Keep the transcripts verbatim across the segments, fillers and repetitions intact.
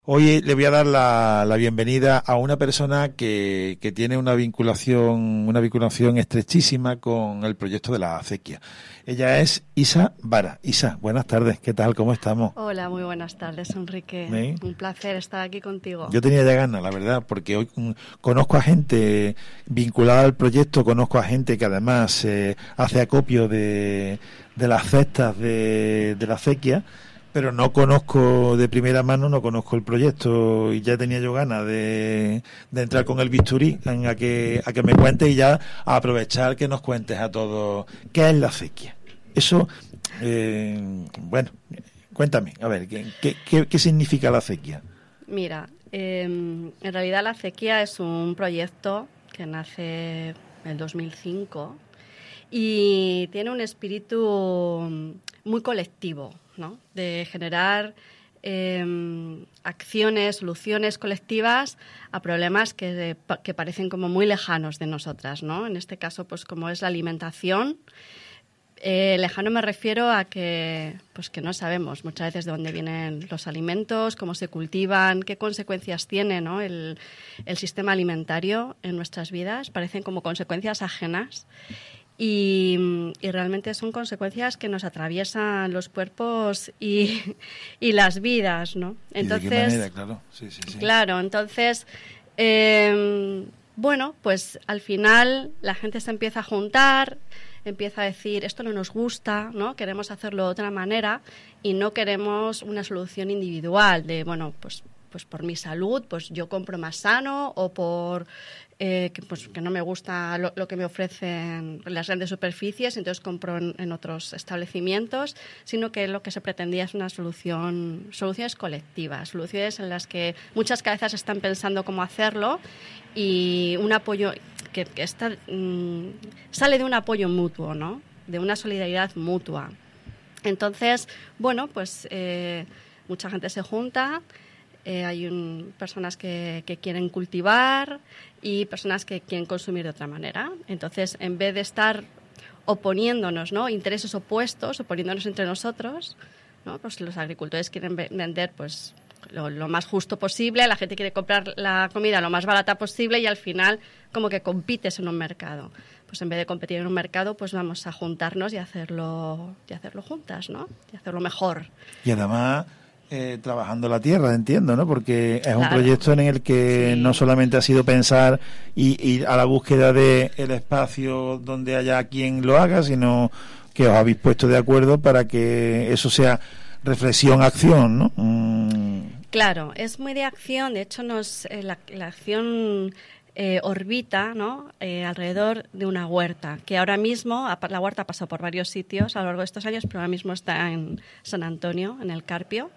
Hoy le voy a dar la, la bienvenida a una persona que, que tiene una vinculación, una vinculación estrechísima con el proyecto de la acequia. Ella es Isa Vara. Isa, buenas tardes, ¿qué tal? ¿Cómo estamos? Hola, muy buenas tardes, Enrique. ¿Sí? Un placer estar aquí contigo. Yo tenía ya ganas, la verdad, porque hoy um, conozco a gente vinculada al proyecto, conozco a gente que además eh, hace acopio de, de las cestas de, de la acequia, pero no conozco de primera mano, no conozco el proyecto y ya tenía yo ganas de, de entrar con el bisturí en a que a que me cuentes y ya a aprovechar que nos cuentes a todos qué es la acequia. Eso, eh, bueno, cuéntame, a ver, ¿qué, qué, qué significa la acequia? Mira, eh, en realidad la acequia es un proyecto que nace en el dos mil cinco y tiene un espíritu muy colectivo, ¿no? De generar eh, acciones, soluciones colectivas a problemas que, que parecen como muy lejanos de nosotras, ¿no? En este caso, pues como es la alimentación. Eh, lejano me refiero a que, pues que no sabemos muchas veces de dónde vienen los alimentos, cómo se cultivan, qué consecuencias tiene, ¿no? el, el sistema alimentario en nuestras vidas. Parecen como consecuencias ajenas. Y, y realmente son consecuencias que nos atraviesan los cuerpos y, y las vidas, ¿no? Entonces, ¿y de qué manera? Claro, sí, sí, sí. Claro, entonces, eh, bueno, pues al final la gente se empieza a juntar, empieza a decir, esto no nos gusta, ¿no? Queremos hacerlo de otra manera y no queremos una solución individual de, bueno, pues, pues por mi salud, pues yo compro más sano o por... Eh, que, pues, que no me gusta lo, lo que me ofrecen las grandes superficies, entonces compro en, en otros establecimientos, sino que lo que se pretendía es una solución, soluciones colectivas, soluciones en las que muchas cabezas están pensando cómo hacerlo y un apoyo que, que está, mmm, sale de un apoyo mutuo, ¿no? De una solidaridad mutua. Entonces, bueno, pues eh, mucha gente se junta. Eh, hay un, personas que, que quieren cultivar y personas que quieren consumir de otra manera. Entonces, en vez de estar oponiéndonos, ¿no? Intereses opuestos, oponiéndonos entre nosotros, ¿no? Pues los agricultores quieren vender pues lo, lo más justo posible, la gente quiere comprar la comida lo más barata posible y al final como que compites en un mercado. Pues en vez de competir en un mercado, pues vamos a juntarnos y hacerlo, y hacerlo juntas, ¿no? Y hacerlo mejor. Y además... Eh, trabajando la tierra, entiendo, ¿no? Porque es claro. Un proyecto en el que sí. No solamente ha sido pensar y ir a la búsqueda de el espacio donde haya quien lo haga, sino que os habéis puesto de acuerdo para que eso sea reflexión, acción, ¿no? Mm. Claro, es muy de acción. De hecho, nos eh, la, la acción eh, orbita, ¿no? Eh, alrededor de una huerta, que ahora mismo, la huerta ha pasado por varios sitios a lo largo de estos años, pero ahora mismo está en San Antonio, en el Carpio.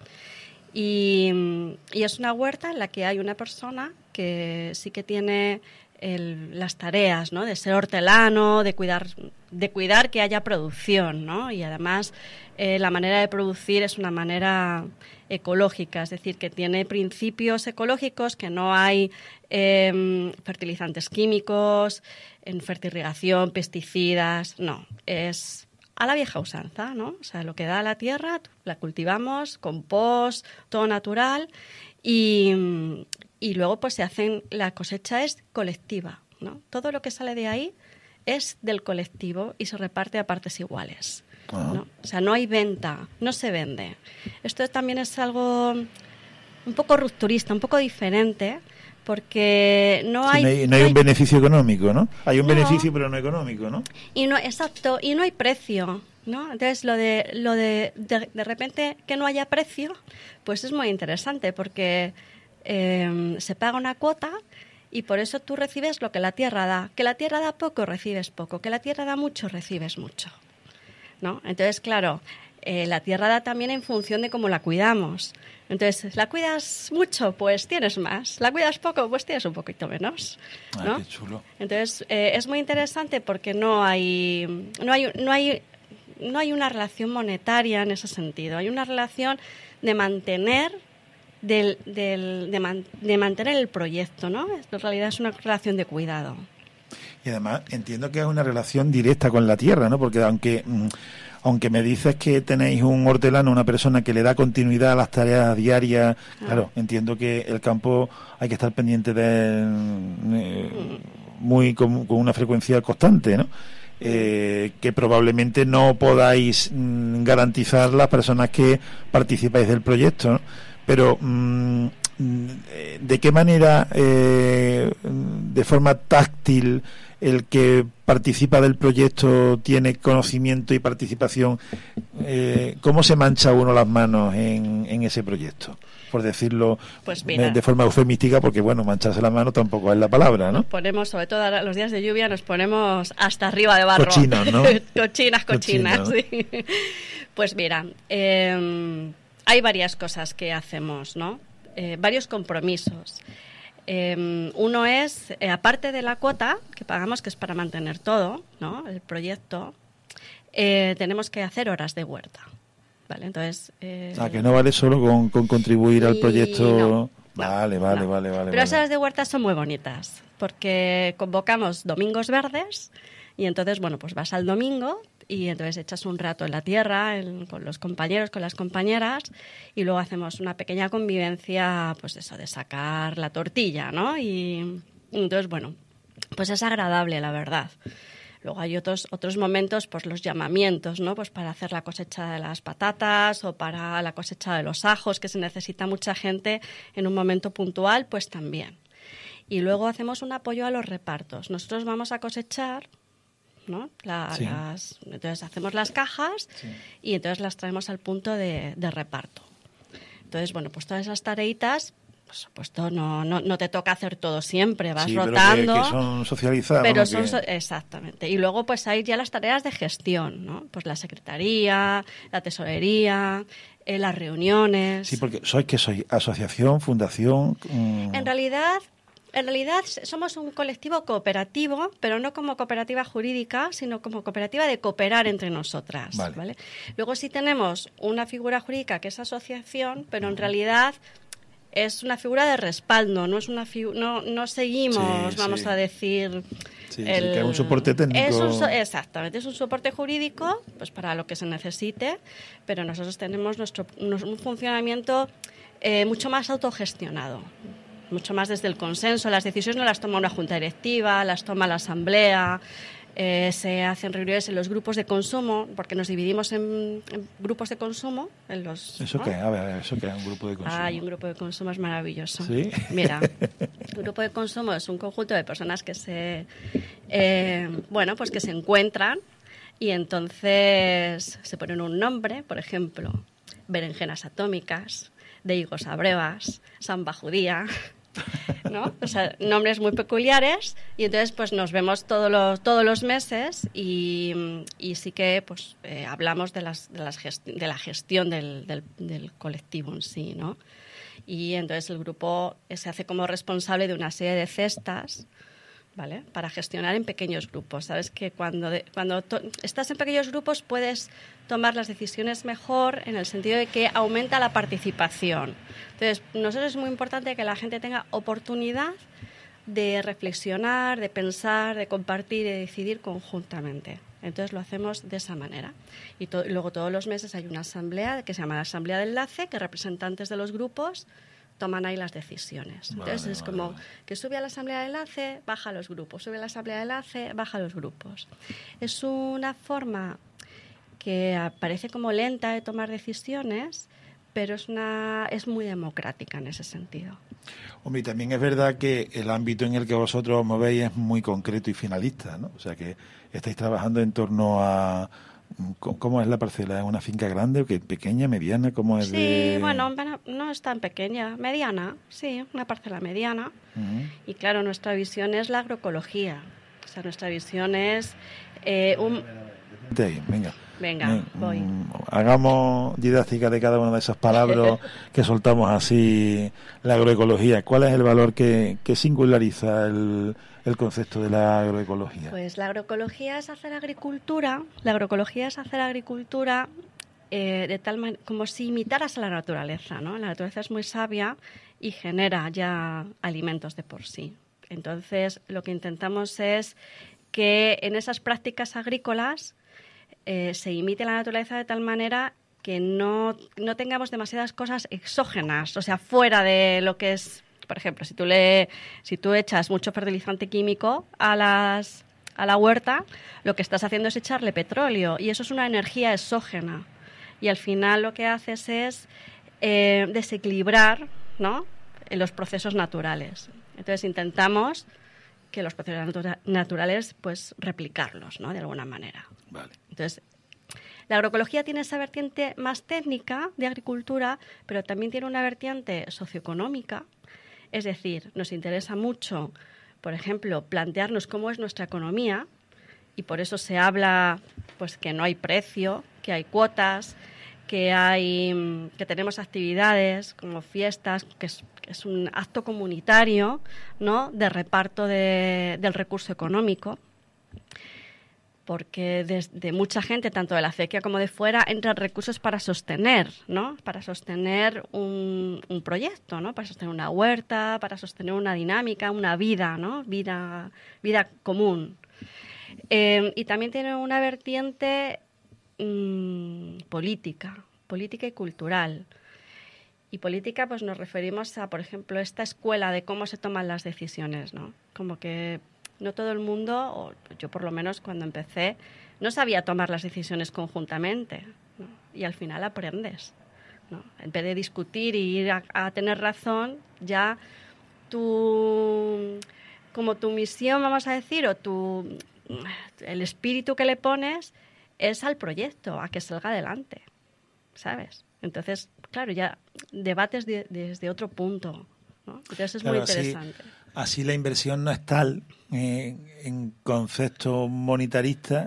Y, y es una huerta en la que hay una persona que sí que tiene el, las tareas, ¿no? De ser hortelano, de cuidar, de cuidar que haya producción, ¿no? Y además eh, la manera de producir es una manera ecológica, es decir, que tiene principios ecológicos, que no hay eh, fertilizantes químicos, en fertirrigación, pesticidas, no, es... a la vieja usanza, ¿no? O sea, lo que da la tierra, la cultivamos, compost, todo natural, y, y luego pues se hacen, la cosecha es colectiva, ¿no? Todo lo que sale de ahí es del colectivo y se reparte a partes iguales, ¿no? O sea, no hay venta, no se vende. Esto también es algo un poco rupturista, un poco diferente, porque no hay... Sí, no hay, no hay no hay un beneficio económico, ¿no? Hay un no, beneficio, pero no económico, ¿no? Y no, exacto, y no hay precio, ¿no? Entonces, lo de lo de, de, de repente que no haya precio, pues es muy interesante, porque eh, se paga una cuota y por eso tú recibes lo que la tierra da. Que la tierra da poco, recibes poco. Que la tierra da mucho, recibes mucho, ¿no? Entonces, claro... Eh, la tierra da también en función de cómo la cuidamos. Entonces, ¿la cuidas mucho? Pues tienes más. ¿La cuidas poco? Pues tienes un poquito menos, ¿no? Ay, qué chulo. Entonces, eh, es muy interesante porque no hay, no hay, no hay, no hay una relación monetaria en ese sentido. Hay una relación de mantener, del, del, de, man, de mantener el proyecto, ¿no? En realidad es una relación de cuidado. Y además entiendo que es una relación directa con la tierra, ¿no? Porque aunque... Mmm, aunque me dices que tenéis un hortelano, una persona que le da continuidad a las tareas diarias, ah. claro, entiendo que el campo hay que estar pendiente de eh, muy con, con una frecuencia constante, ¿no? Eh, que probablemente no podáis mm, garantizar las personas que participáis del proyecto, ¿no? Pero mm, ¿de qué manera, eh, de forma táctil, el que participa del proyecto tiene conocimiento y participación? Eh, ¿Cómo se mancha uno las manos en, en ese proyecto? Por decirlo pues mira, de forma eufemística, porque bueno, mancharse las manos tampoco es la palabra, ¿no? Nos ponemos, sobre todo los días de lluvia, nos ponemos hasta arriba de barro. Cochinos, ¿no? cochinas, cochinas, Cochino. Sí. Pues mira, eh, hay varias cosas que hacemos, ¿no? Eh, varios compromisos. Eh, uno es, eh, aparte de la cuota que pagamos, que es para mantener todo, ¿no? El proyecto, eh, tenemos que hacer horas de huerta. Vale, entonces... Eh, ah, que no vale solo con, con contribuir al proyecto... No, vale, vale, no. vale, vale. Pero vale. esas horas de huerta son muy bonitas, porque convocamos domingos verdes y entonces, bueno, pues vas al domingo y entonces echas un rato en la tierra en, con los compañeros, con las compañeras, y luego hacemos una pequeña convivencia, pues eso, de sacar la tortilla, ¿no? Y, y entonces, bueno, pues es agradable, la verdad. Luego hay otros otros momentos, pues los llamamientos, ¿no? Pues para hacer la cosecha de las patatas o para la cosecha de los ajos, que se necesita mucha gente en un momento puntual, pues también. Y luego hacemos un apoyo a los repartos. Nosotros vamos a cosechar, ¿no? La, sí. las, entonces hacemos las cajas sí. y entonces las traemos al punto de, de reparto. Entonces, bueno, pues todas esas tareitas, por supuesto, no, no, no te toca hacer todo siempre, vas sí, rotando. Pero que, que son socializadas. Pero ¿no? son, que... so, exactamente. Y luego pues hay ya las tareas de gestión, ¿no? Pues la secretaría, la tesorería, eh, las reuniones. Sí, porque sois que soy asociación, fundación. Mmm... En realidad... En realidad somos un colectivo cooperativo, pero no como cooperativa jurídica, sino como cooperativa de cooperar entre nosotras. Vale. ¿Vale? Luego sí tenemos una figura jurídica que es asociación, pero en realidad es una figura de respaldo, no es una figu- no, no seguimos, sí, vamos sí. a decir... Sí, el, sí, que es un soporte técnico. Es un, exactamente, es un soporte jurídico pues para lo que se necesite, pero nosotros tenemos nuestro un funcionamiento eh, mucho más autogestionado. Mucho más desde el consenso. Las decisiones no las toma una junta directiva, las toma la asamblea, eh, se hacen reuniones en los grupos de consumo, porque nos dividimos en, en grupos de consumo. En los, ¿Eso ¿no? qué? A ver, a ver, ¿eso qué es un grupo de consumo? Ah, y un grupo de consumo es maravilloso. ¿Sí? Mira, un grupo de consumo es un conjunto de personas que se, eh, bueno, pues que se encuentran y entonces se ponen un nombre, por ejemplo, berenjenas atómicas, de higos a brevas, samba judía, ¿no? O sea, nombres muy peculiares, y entonces pues nos vemos todos los todos los meses y, y sí que pues eh, hablamos de las de las gesti- de la gestión del, del, del colectivo en sí, ¿no? Y entonces el grupo se hace como responsable de una serie de cestas, ¿vale? Para gestionar en pequeños grupos. Sabes que cuando de, cuando to- estás en pequeños grupos puedes tomar las decisiones mejor, en el sentido de que aumenta la participación. Entonces, nosotros es muy importante que la gente tenga oportunidad de reflexionar, de pensar, de compartir y de decidir conjuntamente. Entonces lo hacemos de esa manera. Y to- luego todos los meses hay una asamblea que se llama la Asamblea de Enlace, que representantes de los grupos toman ahí las decisiones. Entonces vale, es vale, como vale. que sube a la asamblea de enlace, baja a los grupos, sube a la asamblea de enlace, baja a los grupos. Es una forma que parece como lenta de tomar decisiones, pero es una es muy democrática en ese sentido. Hombre, y también es verdad que el ámbito en el que vosotros os movéis es muy concreto y finalista, ¿no? O sea, que estáis trabajando en torno a... ¿Cómo es la parcela? ¿Es una finca grande o qué? ¿Pequeña, mediana? ¿Cómo es? Sí, de... bueno, no es tan pequeña, mediana, sí, una parcela mediana. Uh-huh. Y claro, nuestra visión es la agroecología. O sea, nuestra visión es eh, un... De ahí, venga. Venga, Me, voy. Mm, hagamos didáctica de cada una de esas palabras que soltamos así, la agroecología. ¿Cuál es el valor que, que singulariza el, el concepto de la agroecología? Pues la agroecología es hacer agricultura, la agroecología es hacer agricultura eh, de tal manera, como si imitaras a la naturaleza, ¿no? La naturaleza es muy sabia y genera ya alimentos de por sí. Entonces, lo que intentamos es que en esas prácticas agrícolas eh, se imite la naturaleza de tal manera que no, no tengamos demasiadas cosas exógenas, o sea, fuera de lo que es, por ejemplo, si tú le, si tú echas mucho fertilizante químico a las a la huerta, lo que estás haciendo es echarle petróleo y eso es una energía exógena y al final lo que haces es eh, desequilibrar, ¿no?, en los procesos naturales. Entonces intentamos que los procesos natura- naturales pues replicarlos, ¿no?, de alguna manera. Vale. Entonces la agroecología tiene esa vertiente más técnica de agricultura, pero también tiene una vertiente socioeconómica. Es decir, nos interesa mucho, por ejemplo, plantearnos cómo es nuestra economía y por eso se habla pues que no hay precio, que hay cuotas, que hay que tenemos actividades como fiestas, que es, que es un acto comunitario, ¿no?, de reparto de, del recurso económico. Porque de, de mucha gente, tanto de la acequia como de fuera, entran recursos para sostener, ¿no?, para sostener un, un proyecto, ¿no?, para sostener una huerta, para sostener una dinámica, una vida, ¿no?, vida, vida común. Eh, y también tiene una vertiente mmm, política, política y cultural. Y política, pues nos referimos a, por ejemplo, esta escuela de cómo se toman las decisiones, ¿no? Como que no todo el mundo, o yo por lo menos cuando empecé, no sabía tomar las decisiones conjuntamente, ¿no? Y al final aprendes, ¿no? En vez de discutir y ir a, a tener razón, ya tu, como tu misión, vamos a decir, o tu, el espíritu que le pones es al proyecto, a que salga adelante, ¿sabes? Entonces, claro, ya debates de, desde otro punto, ¿no? Entonces es claro, muy interesante. Así, así la inversión no es tal eh, en concepto monetarista,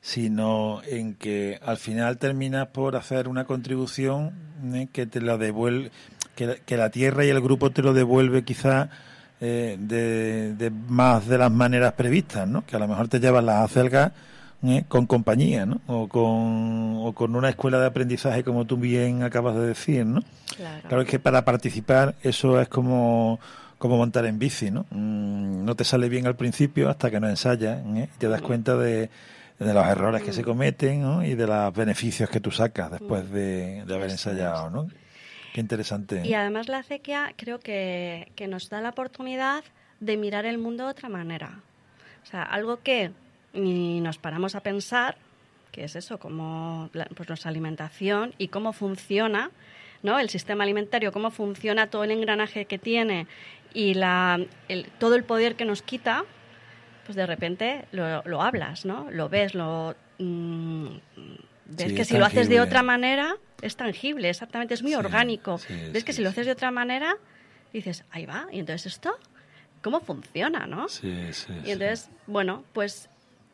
sino en que al final terminas por hacer una contribución eh, que te lo devuelve, que, que la tierra y el grupo te lo devuelve quizás eh, de, de más de las maneras previstas, ¿no? Que a lo mejor te llevas las acelgas ¿eh? con compañía, ¿no? O con, o con una escuela de aprendizaje, como tú bien acabas de decir, ¿no? Claro, claro es que para participar eso es como como montar en bici, ¿no? Mm, no te sale bien al principio hasta que no ensayas, ¿eh? Y te das cuenta de, de los errores que se cometen, ¿no? Y de los beneficios que tú sacas después de, de haber ensayado, ¿no? Qué interesante. Y además la acequia creo que, que nos da la oportunidad de mirar el mundo de otra manera. O sea, algo que ni nos paramos a pensar, que es eso, como pues nuestra alimentación y cómo funciona, ¿no?, el sistema alimentario, cómo funciona todo el engranaje que tiene y la, el, todo el poder que nos quita, pues de repente lo, lo hablas, ¿no? Lo ves, lo mmm, ves sí, que si tangible. Lo haces de otra manera es tangible, exactamente, es muy sí, orgánico. Sí, ves sí, que si sí. Lo haces de otra manera dices, ahí va, y entonces esto, ¿cómo funciona, no? Sí, sí, y entonces, sí. bueno, pues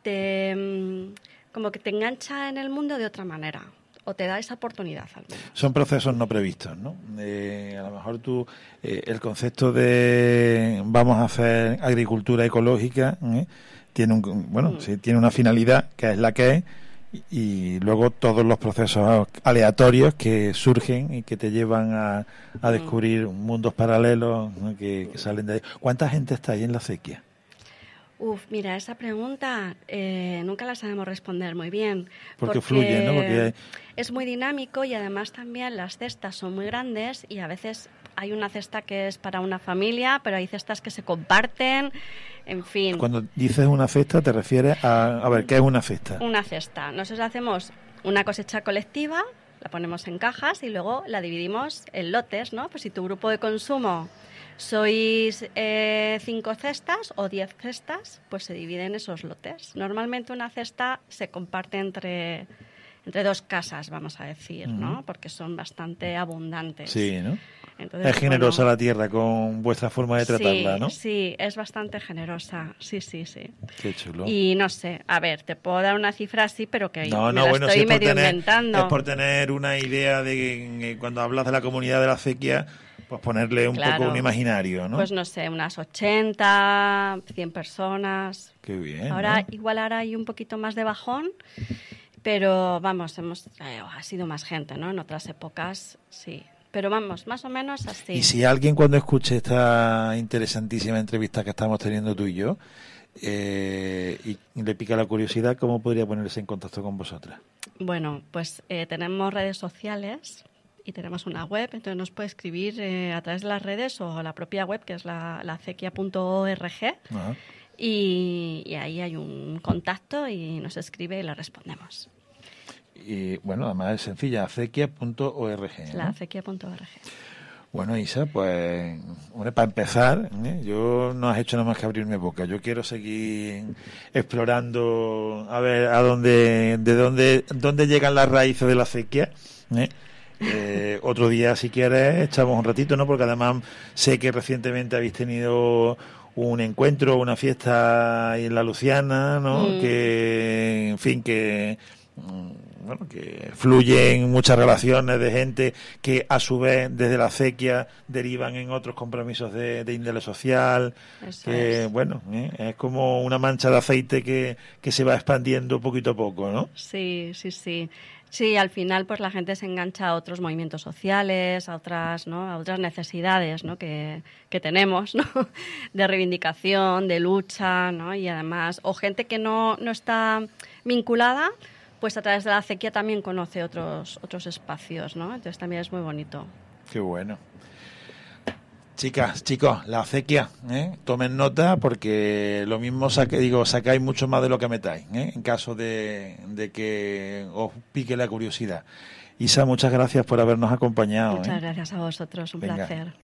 te como que te engancha en el mundo de otra manera. O te da esa oportunidad al menos. Son procesos no previstos, ¿no? Eh, a lo mejor tú, eh, el concepto de vamos a hacer agricultura ecológica, ¿eh? tiene un, bueno, mm. sí, tiene una finalidad que es la que es, y, y luego todos los procesos aleatorios que surgen y que te llevan a, a descubrir mm. mundos paralelos, ¿no? que, que salen de ahí. ¿Cuánta gente está ahí en la acequia? Uf, mira, esa pregunta eh, nunca la sabemos responder muy bien. Porque, porque fluye, ¿no? Porque es muy dinámico y además también las cestas son muy grandes y a veces hay una cesta que es para una familia, pero hay cestas que se comparten, en fin. Cuando dices una cesta te refieres a... A ver, ¿qué es una cesta? Una cesta. Nosotros hacemos una cosecha colectiva, la ponemos en cajas y luego la dividimos en lotes, ¿no? Pues si tu grupo de consumo... sois eh, cinco cestas o diez cestas, pues se dividen esos lotes. Normalmente una cesta se comparte entre, entre dos casas, vamos a decir, uh-huh. ¿no? Porque son bastante abundantes. Sí, ¿no? Entonces, es generosa bueno, la tierra con vuestra forma de tratarla, sí, ¿no? Sí, es bastante generosa, sí, sí, sí. Qué chulo. Y no sé, a ver, te puedo dar una cifra así, pero que no, me no, la bueno, estoy si medio tener, inventando. Es por tener una idea de que cuando hablas de la comunidad de la acequia, pues ponerle un claro. poco un imaginario, ¿no? Pues no sé, unas ochenta, cien personas. Qué bien, Ahora, ¿no? igual ahora hay un poquito más de bajón, pero vamos, hemos eh, ha sido más gente, ¿no? En otras épocas, sí. Pero vamos, más o menos así. Y si alguien cuando escuche esta interesantísima entrevista que estamos teniendo tú y yo, eh, y le pica la curiosidad, ¿cómo podría ponerse en contacto con vosotras? Bueno, pues eh, tenemos redes sociales y tenemos una web, entonces nos puede escribir eh, a través de las redes o a la propia web, que es la, la acequia punto org. Ajá. Y, y ahí hay un contacto y nos escribe y le respondemos. Y bueno, además es sencilla, acequia punto org. ¿no? La acequia punto org. Bueno, Isa, pues, hombre, para empezar, ¿eh? yo no has hecho nada más que abrirme boca. Yo quiero seguir explorando, a ver, a dónde, de dónde, dónde llegan las raíces de la acequia. ¿eh? Eh, otro día, si quieres, echamos un ratito, ¿no? Porque además sé que recientemente habéis tenido un encuentro, una fiesta en la Luciana, ¿no? Mm. Que, en fin, que... bueno, que fluyen muchas relaciones de gente que a su vez desde la acequia derivan en otros compromisos de, de índole social. Eso que es. Bueno, ¿eh? es como una mancha de aceite que, que se va expandiendo poquito a poco, ¿no? Sí, sí, sí. Sí, al final pues la gente se engancha a otros movimientos sociales, a otras, ¿no? a otras necesidades, ¿no? que, que tenemos, ¿no? de reivindicación, de lucha, ¿no? y además, o gente que no, no está vinculada, pues a través de la acequia también conoce otros otros espacios, ¿no? Entonces también es muy bonito. Qué bueno. Chicas, chicos, la acequia, ¿eh? tomen nota porque lo mismo saque, digo, sacáis mucho más de lo que metáis, ¿eh? en caso de, de que os pique la curiosidad. Isa, muchas gracias por habernos acompañado. Muchas ¿eh? gracias a vosotros, un Venga. placer.